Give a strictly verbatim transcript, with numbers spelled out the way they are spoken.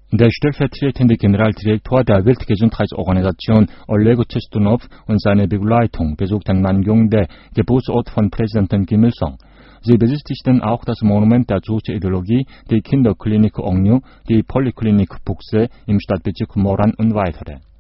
Der stellvertretende Generaldirektor der Weltgesundheitsorganisation Oleg Chestunow und seine Begleitung besuchten Namgyongdae, Geburtsort von Präsident Kim Il-sung. Sie besichtigten auch das Monument der Joseon-Ideologie, die Kinderklinik Ong류, die Poliklinik Bukse im Stadtbezirk Moran und weitere.